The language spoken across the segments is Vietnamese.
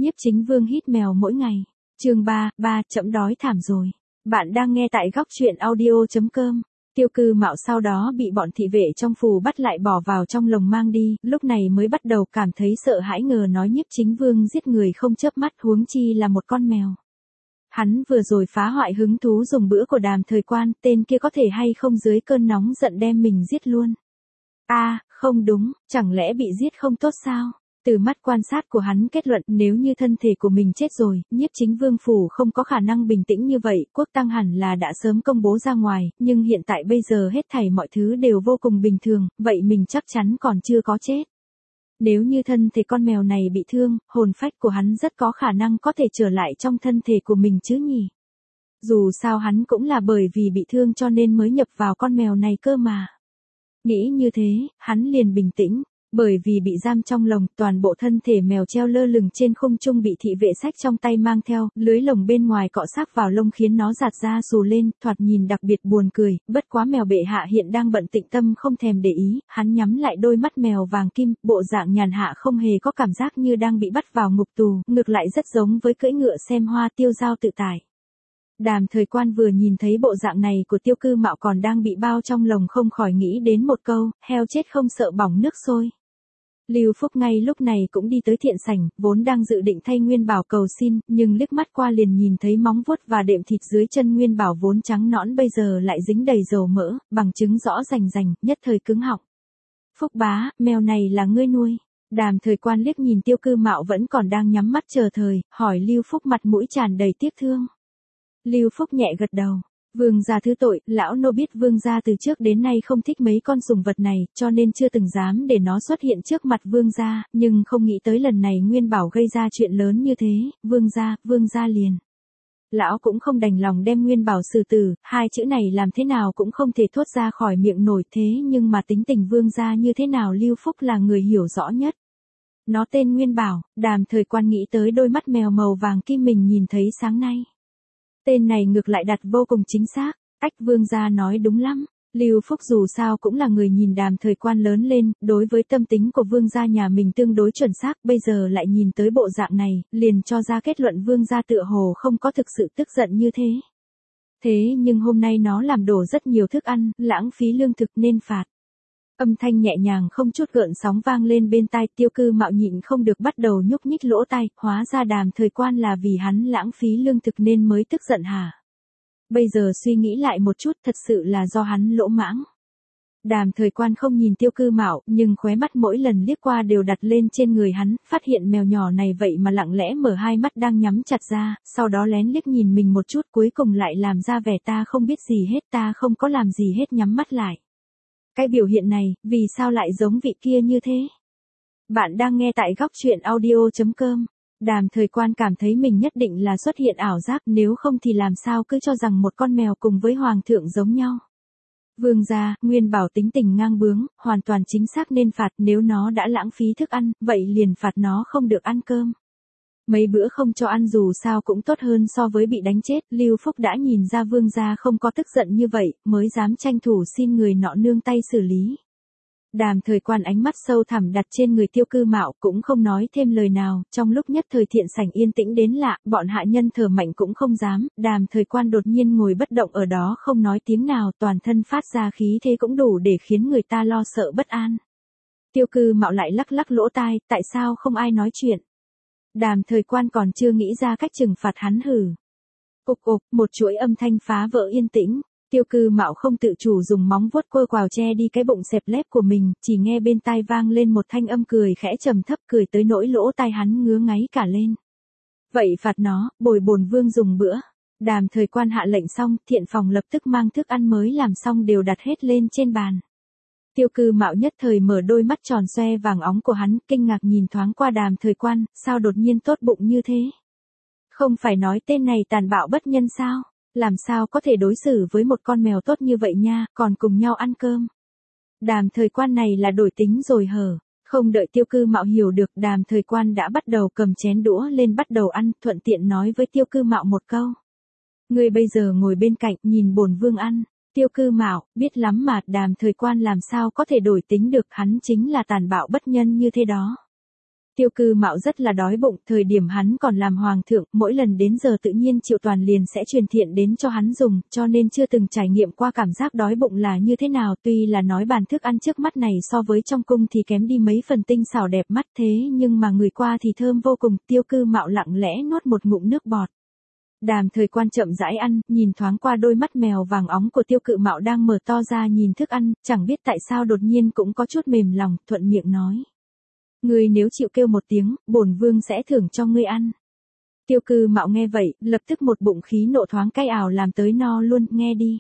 Nhiếp Chính Vương hít mèo mỗi ngày. Chương 3, trẫm đói thảm rồi. Bạn đang nghe tại góc truyện audio.com. Tiêu Cư Mạo sau đó bị bọn thị vệ trong phủ bắt lại bỏ vào trong lồng mang đi, lúc này mới bắt đầu cảm thấy sợ hãi, ngờ nói Nhiếp Chính Vương giết người không chớp mắt, huống chi là một con mèo. Hắn vừa rồi phá hoại hứng thú dùng bữa của Đàm Thời Quan, tên kia có thể hay không dưới cơn nóng giận đem mình giết luôn. Không đúng, chẳng lẽ bị giết không tốt sao? Từ mắt quan sát của hắn kết luận, nếu như thân thể của mình chết rồi, Nhiếp Chính Vương phủ không có khả năng bình tĩnh như vậy, quốc tang hẳn là đã sớm công bố ra ngoài, nhưng hiện tại bây giờ hết thảy mọi thứ đều vô cùng bình thường, vậy mình chắc chắn còn chưa có chết. Nếu như thân thể con mèo này bị thương, hồn phách của hắn rất có khả năng có thể trở lại trong thân thể của mình chứ nhỉ? Dù sao hắn cũng là bởi vì bị thương cho nên mới nhập vào con mèo này cơ mà. Nghĩ như thế, hắn liền bình tĩnh. Bởi vì bị giam trong lồng, toàn bộ thân thể mèo treo lơ lửng trên không trung bị thị vệ xách trong tay mang theo, lưới lồng bên ngoài cọ sát vào lông khiến nó giạt ra xù lên, thoạt nhìn đặc biệt buồn cười, bất quá mèo bệ hạ hiện đang bận tịnh tâm không thèm để ý, hắn nhắm lại đôi mắt mèo vàng kim, bộ dạng nhàn hạ không hề có cảm giác như đang bị bắt vào ngục tù, ngược lại rất giống với cưỡi ngựa xem hoa tiêu dao tự tại. Đàm Thời Quan vừa nhìn thấy bộ dạng này của Tiêu Cư Mạo còn đang bị bao trong lồng không khỏi nghĩ đến một câu, heo chết không sợ bỏng nước sôi. Lưu Phúc ngay lúc này cũng đi tới thiện sảnh, vốn đang dự định thay Nguyên Bảo cầu xin, nhưng liếc mắt qua liền nhìn thấy móng vuốt và đệm thịt dưới chân Nguyên Bảo vốn trắng nõn bây giờ lại dính đầy dầu mỡ, bằng chứng rõ rành rành, nhất thời cứng họng. Phúc bá, mèo này là ngươi nuôi. Đàm Thời Quan liếc nhìn Tiêu Cư Mạo vẫn còn đang nhắm mắt chờ thời, hỏi Lưu Phúc mặt mũi tràn đầy tiếc thương. Lưu Phúc nhẹ gật đầu. Vương gia thứ tội, lão nô biết vương gia từ trước đến nay không thích mấy con sùng vật này, cho nên chưa từng dám để nó xuất hiện trước mặt vương gia, nhưng không nghĩ tới lần này Nguyên Bảo gây ra chuyện lớn như thế, vương gia liền. Lão cũng không đành lòng đem Nguyên Bảo xử tử, hai chữ này làm thế nào cũng không thể thốt ra khỏi miệng nổi, thế nhưng mà tính tình vương gia như thế nào Lưu Phúc là người hiểu rõ nhất. Nó tên Nguyên Bảo. Đàm Thời Quan nghĩ tới đôi mắt mèo màu vàng kim mình nhìn thấy sáng nay. Tên này ngược lại đặt vô cùng chính xác, vương gia nói đúng lắm. Lưu Phúc dù sao cũng là người nhìn Đàm Thời Quan lớn lên, đối với tâm tính của vương gia nhà mình tương đối chuẩn xác, bây giờ lại nhìn tới bộ dạng này, liền cho ra kết luận vương gia tựa hồ không có thực sự tức giận như thế. Thế nhưng hôm nay nó làm đổ rất nhiều thức ăn, lãng phí lương thực nên phạt. Âm thanh nhẹ nhàng không chút gợn sóng vang lên bên tai, Tiêu Cư Mạo nhịn không được bắt đầu nhúc nhích lỗ tai, hóa ra Đàm Thời Quan là vì hắn lãng phí lương thực nên mới tức giận hả? Bây giờ suy nghĩ lại một chút, thật sự là do hắn lỗ mãng. Đàm Thời Quan không nhìn Tiêu Cư Mạo, nhưng khóe mắt mỗi lần liếc qua đều đặt lên trên người hắn, phát hiện mèo nhỏ này vậy mà lặng lẽ mở hai mắt đang nhắm chặt ra, sau đó lén liếc nhìn mình một chút, cuối cùng lại làm ra vẻ ta không biết gì hết, ta không có làm gì hết, nhắm mắt lại. Cái biểu hiện này, vì sao lại giống vị kia như thế? Bạn đang nghe tại góc truyện audio.com. Đàm Thời Quan cảm thấy mình nhất định là xuất hiện ảo giác, nếu không thì làm sao cứ cho rằng một con mèo cùng với hoàng thượng giống nhau. Vương gia, Nguyên Bảo tính tình ngang bướng, hoàn toàn chính xác nên phạt, nếu nó đã lãng phí thức ăn, vậy liền phạt nó không được ăn cơm. Mấy bữa không cho ăn dù sao cũng tốt hơn so với bị đánh chết, Lưu Phúc đã nhìn ra vương gia không có tức giận như vậy, mới dám tranh thủ xin người nọ nương tay xử lý. Đàm Thời Quan ánh mắt sâu thẳm đặt trên người Tiêu Cư Mạo, cũng không nói thêm lời nào, trong lúc nhất thời thiện sảnh yên tĩnh đến lạ, bọn hạ nhân thở mạnh cũng không dám, Đàm Thời Quan đột nhiên ngồi bất động ở đó không nói tiếng nào, toàn thân phát ra khí thế cũng đủ để khiến người ta lo sợ bất an. Tiêu Cư Mạo lại lắc lắc lỗ tai, tại sao không ai nói chuyện? Đàm Thời Quan còn chưa nghĩ ra cách trừng phạt hắn hử. Cục cục, một chuỗi âm thanh phá vỡ yên tĩnh. Tiêu Cư Mạo không tự chủ dùng móng vuốt quơ quào che đi cái bụng xẹp lép của mình, chỉ nghe bên tai vang lên một thanh âm cười khẽ trầm thấp, cười tới nỗi lỗ tai hắn ngứa ngáy cả lên. Vậy phạt nó, bồi bổn vương dùng bữa. Đàm Thời Quan hạ lệnh xong, thiện phòng lập tức mang thức ăn mới làm xong đều đặt hết lên trên bàn. Tiêu Cư Mạo nhất thời mở đôi mắt tròn xoe vàng óng của hắn, kinh ngạc nhìn thoáng qua Đàm Thời Quan, sao đột nhiên tốt bụng như thế? Không phải nói tên này tàn bạo bất nhân sao? Làm sao có thể đối xử với một con mèo tốt như vậy nha, còn cùng nhau ăn cơm. Đàm Thời Quan này là đổi tính rồi hở. Không đợi Tiêu Cư Mạo hiểu được, Đàm Thời Quan đã bắt đầu cầm chén đũa lên bắt đầu ăn, thuận tiện nói với Tiêu Cư Mạo một câu. Ngươi bây giờ ngồi bên cạnh, nhìn bổn vương ăn. Tiêu Cư Mạo, biết lắm mà, Đàm Thời Quan làm sao có thể đổi tính được, hắn chính là tàn bạo bất nhân như thế đó. Tiêu Cư Mạo rất là đói bụng, thời điểm hắn còn làm hoàng thượng, mỗi lần đến giờ tự nhiên Triệu Toàn liền sẽ truyền thiện đến cho hắn dùng, cho nên chưa từng trải nghiệm qua cảm giác đói bụng là như thế nào, tuy là nói bàn thức ăn trước mắt này so với trong cung thì kém đi mấy phần tinh xảo đẹp mắt thế nhưng mà người qua thì thơm vô cùng, Tiêu Cư Mạo lặng lẽ nuốt một ngụm nước bọt. Đàm Thời Quan chậm rãi ăn, nhìn thoáng qua đôi mắt mèo vàng óng của Tiêu Cự Mạo đang mở to ra nhìn thức ăn, chẳng biết tại sao đột nhiên cũng có chút mềm lòng, thuận miệng nói. Ngươi nếu chịu kêu một tiếng, bổn vương sẽ thưởng cho ngươi ăn. Tiêu Cư Mạo nghe vậy, lập tức một bụng khí nộ thoáng cay ảo làm tới no luôn, nghe đi.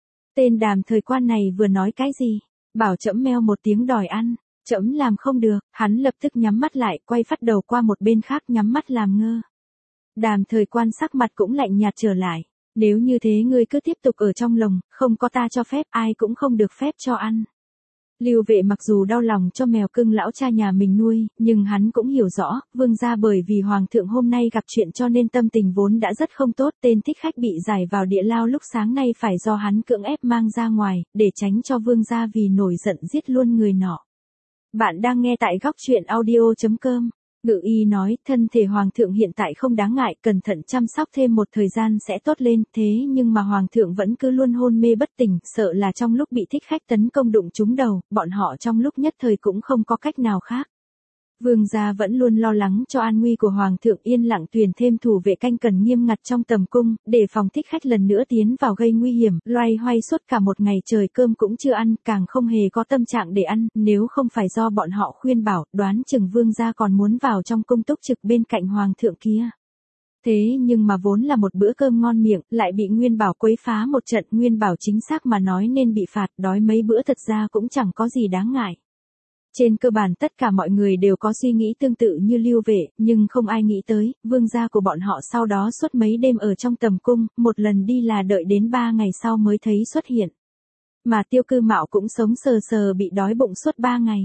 Tên Đàm Thời Quan này vừa nói cái gì? Bảo trẫm meo một tiếng đòi ăn, trẫm làm không được, hắn lập tức nhắm mắt lại, quay phát đầu qua một bên khác nhắm mắt làm ngơ. Đàm Thời Quan sắc mặt cũng lạnh nhạt trở lại. Nếu như thế ngươi cứ tiếp tục ở trong lồng, không có ta cho phép, ai cũng không được phép cho ăn. Lưu Vệ mặc dù đau lòng cho mèo cưng lão cha nhà mình nuôi, nhưng hắn cũng hiểu rõ, vương gia bởi vì hoàng thượng hôm nay gặp chuyện cho nên tâm tình vốn đã rất không tốt, tên thích khách bị giải vào địa lao lúc sáng nay phải do hắn cưỡng ép mang ra ngoài, để tránh cho vương gia vì nổi giận giết luôn người nọ. Bạn đang nghe tại góc truyện audio.com. Ngự y nói, thân thể hoàng thượng hiện tại không đáng ngại, cẩn thận chăm sóc thêm một thời gian sẽ tốt lên, thế nhưng mà hoàng thượng vẫn cứ luôn hôn mê bất tỉnh, sợ là trong lúc bị thích khách tấn công đụng trúng đầu, bọn họ trong lúc nhất thời cũng không có cách nào khác. Vương gia vẫn luôn lo lắng cho an nguy của hoàng thượng, yên lặng tuyển thêm thủ vệ canh cần nghiêm ngặt trong tầm cung, để phòng thích khách lần nữa tiến vào gây nguy hiểm, loay hoay suốt cả một ngày trời cơm cũng chưa ăn, càng không hề có tâm trạng để ăn, nếu không phải do bọn họ khuyên bảo, đoán chừng vương gia còn muốn vào trong cung túc trực bên cạnh hoàng thượng kia. Thế nhưng mà vốn là một bữa cơm ngon miệng, lại bị Nguyên Bảo quấy phá một trận, Nguyên Bảo chính xác mà nói nên bị phạt, đói mấy bữa thật ra cũng chẳng có gì đáng ngại. Trên cơ bản tất cả mọi người đều có suy nghĩ tương tự như Lưu Vệ, nhưng không ai nghĩ tới, vương gia của bọn họ sau đó suốt mấy đêm ở trong tầm cung, một lần đi là đợi đến 3 ngày sau mới thấy xuất hiện. Mà Tiêu Cư Mạo cũng sống sờ sờ bị đói bụng suốt 3 ngày.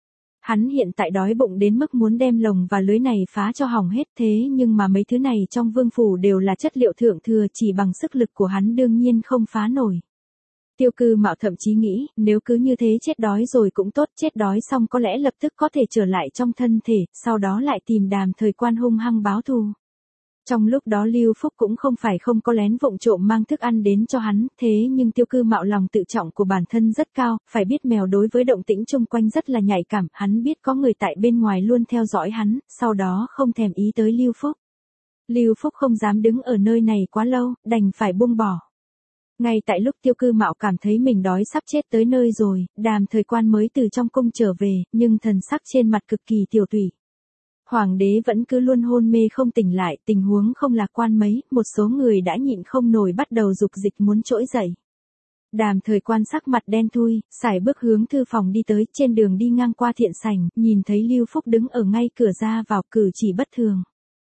Hắn hiện tại đói bụng đến mức muốn đem lồng và lưới này phá cho hỏng hết, thế nhưng mà mấy thứ này trong vương phủ đều là chất liệu thượng thừa, chỉ bằng sức lực của hắn đương nhiên không phá nổi. Tiêu Cư Mạo thậm chí nghĩ, nếu cứ như thế chết đói rồi cũng tốt, chết đói xong có lẽ lập tức có thể trở lại trong thân thể, sau đó lại tìm Đàm Thời Quan hung hăng báo thù. Trong lúc đó Lưu Phúc cũng không phải không có lén vụng trộm mang thức ăn đến cho hắn, thế nhưng Tiêu Cư Mạo lòng tự trọng của bản thân rất cao, phải biết mèo đối với động tĩnh xung quanh rất là nhạy cảm, hắn biết có người tại bên ngoài luôn theo dõi hắn, sau đó không thèm ý tới Lưu Phúc. Lưu Phúc không dám đứng ở nơi này quá lâu, đành phải buông bỏ. Ngay tại lúc Tiêu Cư Mạo cảm thấy mình đói sắp chết tới nơi rồi, Đàm Thời Quan mới từ trong cung trở về, nhưng thần sắc trên mặt cực kỳ tiểu tụy. Hoàng đế vẫn cứ luôn hôn mê không tỉnh lại, tình huống không lạc quan mấy, một số người đã nhịn không nổi bắt đầu dục dịch muốn trỗi dậy. Đàm Thời Quan sắc mặt đen thui, sải bước hướng thư phòng đi tới, trên đường đi ngang qua thiện sảnh, nhìn thấy Lưu Phúc đứng ở ngay cửa ra vào, cử chỉ bất thường.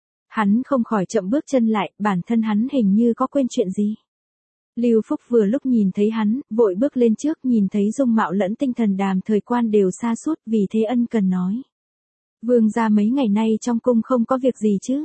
Hắn không khỏi chậm bước chân lại, bản thân hắn hình như có quên chuyện gì. Lưu Phúc vừa lúc nhìn thấy hắn, vội bước lên trước, nhìn thấy dung mạo lẫn tinh thần Đàm Thời Quan đều sa sút, vì thế ân cần nói. Vương gia mấy ngày nay trong cung không có việc gì chứ?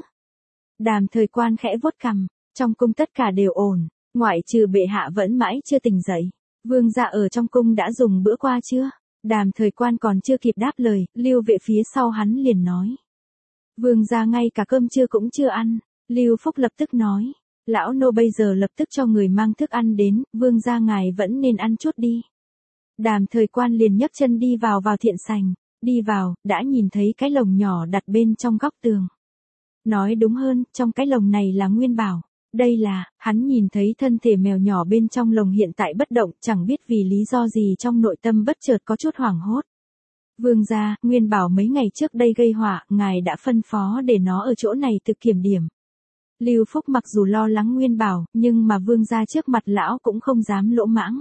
Đàm Thời Quan khẽ vuốt cằm, trong cung tất cả đều ổn, ngoại trừ bệ hạ vẫn mãi chưa tỉnh dậy. Vương gia ở trong cung đã dùng bữa qua chưa? Đàm Thời Quan còn chưa kịp đáp lời, Lưu Vệ phía sau hắn liền nói. Vương gia ngay cả cơm trưa cũng chưa ăn. Lưu Phúc lập tức nói. Lão nô bây giờ lập tức cho người mang thức ăn đến, vương gia ngài vẫn nên ăn chút đi. Đàm Thời Quan liền nhấc chân đi vào thiện sảnh, đi vào, đã nhìn thấy cái lồng nhỏ đặt bên trong góc tường. Nói đúng hơn, trong cái lồng này là Nguyên Bảo. Đây là, hắn nhìn thấy thân thể mèo nhỏ bên trong lồng hiện tại bất động, chẳng biết vì lý do gì trong nội tâm bất chợt có chút hoảng hốt. Vương gia, Nguyên Bảo mấy ngày trước đây gây họa, ngài đã phân phó để nó ở chỗ này tự kiểm điểm. Lưu Phúc mặc dù lo lắng Nguyên Bảo, nhưng mà vương gia trước mặt lão cũng không dám lỗ mãng.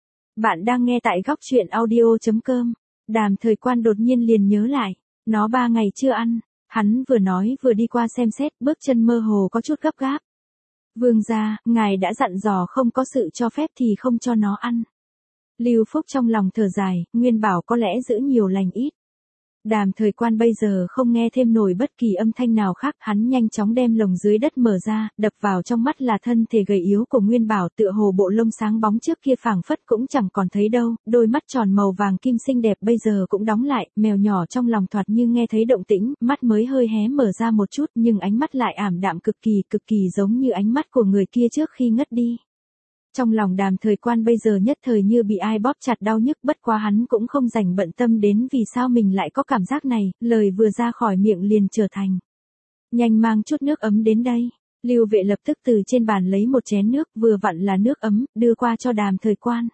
Bạn đang nghe tại góc truyện audio.com. Đàm Thời Quan đột nhiên liền nhớ lại, nó 3 ngày chưa ăn, hắn vừa nói vừa đi qua xem xét, bước chân mơ hồ có chút gấp gáp. Vương gia, ngài đã dặn dò không có sự cho phép thì không cho nó ăn. Lưu Phúc trong lòng thở dài, Nguyên Bảo có lẽ giữ nhiều lành ít. Đàm Thời Quan bây giờ không nghe thêm nổi bất kỳ âm thanh nào khác, hắn nhanh chóng đem lồng dưới đất mở ra, đập vào trong mắt là thân thể gầy yếu của Nguyên Bảo, tựa hồ bộ lông sáng bóng trước kia phảng phất cũng chẳng còn thấy đâu, đôi mắt tròn màu vàng kim xinh đẹp bây giờ cũng đóng lại, mèo nhỏ trong lòng thoạt như nghe thấy động tĩnh, mắt mới hơi hé mở ra một chút nhưng ánh mắt lại ảm đạm cực kỳ giống như ánh mắt của người kia trước khi ngất đi. Trong lòng Đàm Thời Quan bây giờ nhất thời như bị ai bóp chặt đau nhức, bất quá hắn cũng không rảnh bận tâm đến vì sao mình lại có cảm giác này, lời vừa ra khỏi miệng liền trở thành. Nhanh mang chút nước ấm đến đây. Lưu Vệ lập tức từ trên bàn lấy một chén nước, vừa vặn là nước ấm, đưa qua cho Đàm Thời Quan.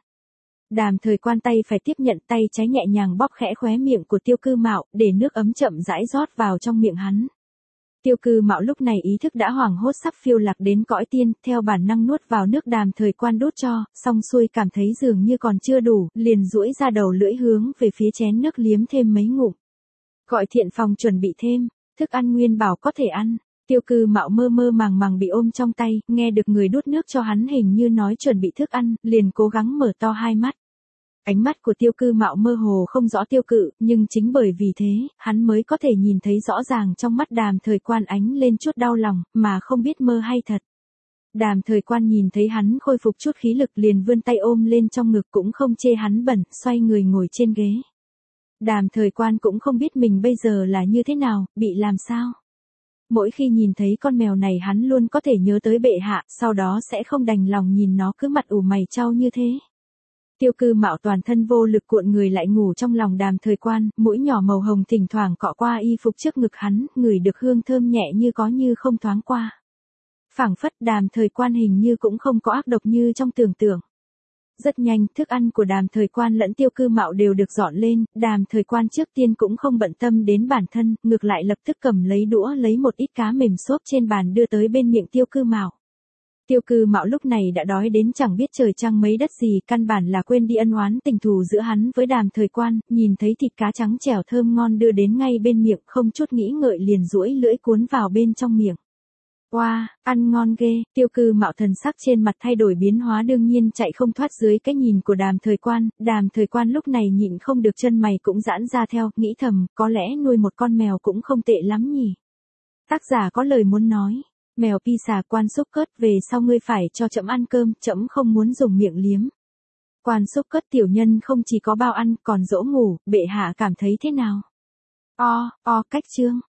Đàm Thời Quan tay phải tiếp nhận, tay trái nhẹ nhàng bóp khẽ khóe miệng của Tiêu Cư Mạo, để nước ấm chậm rãi rót vào trong miệng hắn. Tiêu Cư Mạo lúc này ý thức đã hoảng hốt sắp phiêu lạc đến cõi tiên, theo bản năng nuốt vào nước Đàm Thời Quan đút cho, xong xuôi cảm thấy dường như còn chưa đủ, liền duỗi ra đầu lưỡi hướng về phía chén nước liếm thêm mấy ngụm. Gọi Thiện Phòng chuẩn bị thêm, thức ăn Nguyên Bảo có thể ăn. Tiêu Cư Mạo mơ mơ màng màng bị ôm trong tay, nghe được người đút nước cho hắn hình như nói chuẩn bị thức ăn, liền cố gắng mở to hai mắt. Ánh mắt của Tiêu Cư Mạo mơ hồ không rõ tiêu cự, nhưng chính bởi vì thế, hắn mới có thể nhìn thấy rõ ràng trong mắt Đàm Thời Quan ánh lên chút đau lòng, mà không biết mơ hay thật. Đàm Thời Quan nhìn thấy hắn khôi phục chút khí lực liền vươn tay ôm lên trong ngực, cũng không chê hắn bẩn, xoay người ngồi trên ghế. Đàm Thời Quan cũng không biết mình bây giờ là như thế nào, bị làm sao. Mỗi khi nhìn thấy con mèo này hắn luôn có thể nhớ tới bệ hạ, sau đó sẽ không đành lòng nhìn nó cứ mặt ủ mày chau như thế. Tiêu Cư Mạo toàn thân vô lực cuộn người lại ngủ trong lòng Đàm Thời Quan, mũi nhỏ màu hồng thỉnh thoảng cọ qua y phục trước ngực hắn, ngửi được hương thơm nhẹ như có như không thoáng qua. Phảng phất Đàm Thời Quan hình như cũng không có ác độc như trong tưởng tượng. Rất nhanh, thức ăn của Đàm Thời Quan lẫn Tiêu Cư Mạo đều được dọn lên, Đàm Thời Quan trước tiên cũng không bận tâm đến bản thân, ngược lại lập tức cầm lấy đũa lấy một ít cá mềm xốp trên bàn đưa tới bên miệng Tiêu Cư Mạo. Tiêu Cư Mạo lúc này đã đói đến chẳng biết trời trăng mấy đất gì, căn bản là quên đi ân oán tình thù giữa hắn với Đàm Thời Quan, nhìn thấy thịt cá trắng trẻo thơm ngon đưa đến ngay bên miệng, không chút nghĩ ngợi liền duỗi lưỡi cuốn vào bên trong miệng. Wow, ăn ngon ghê, Tiêu Cư Mạo thần sắc trên mặt thay đổi biến hóa, đương nhiên chạy không thoát dưới cái nhìn của Đàm Thời Quan. Đàm Thời Quan lúc này nhịn không được chân mày cũng giãn ra theo, nghĩ thầm, có lẽ nuôi một con mèo cũng không tệ lắm nhỉ. Tác giả có lời muốn nói. Mèo pi xà Quan Xúc Cất, về sau ngươi phải cho trẫm ăn cơm, trẫm không muốn dùng miệng liếm. Quan Xúc Cất tiểu nhân không chỉ có bao ăn, còn dỗ ngủ, bệ hạ cảm thấy thế nào? Cách chương.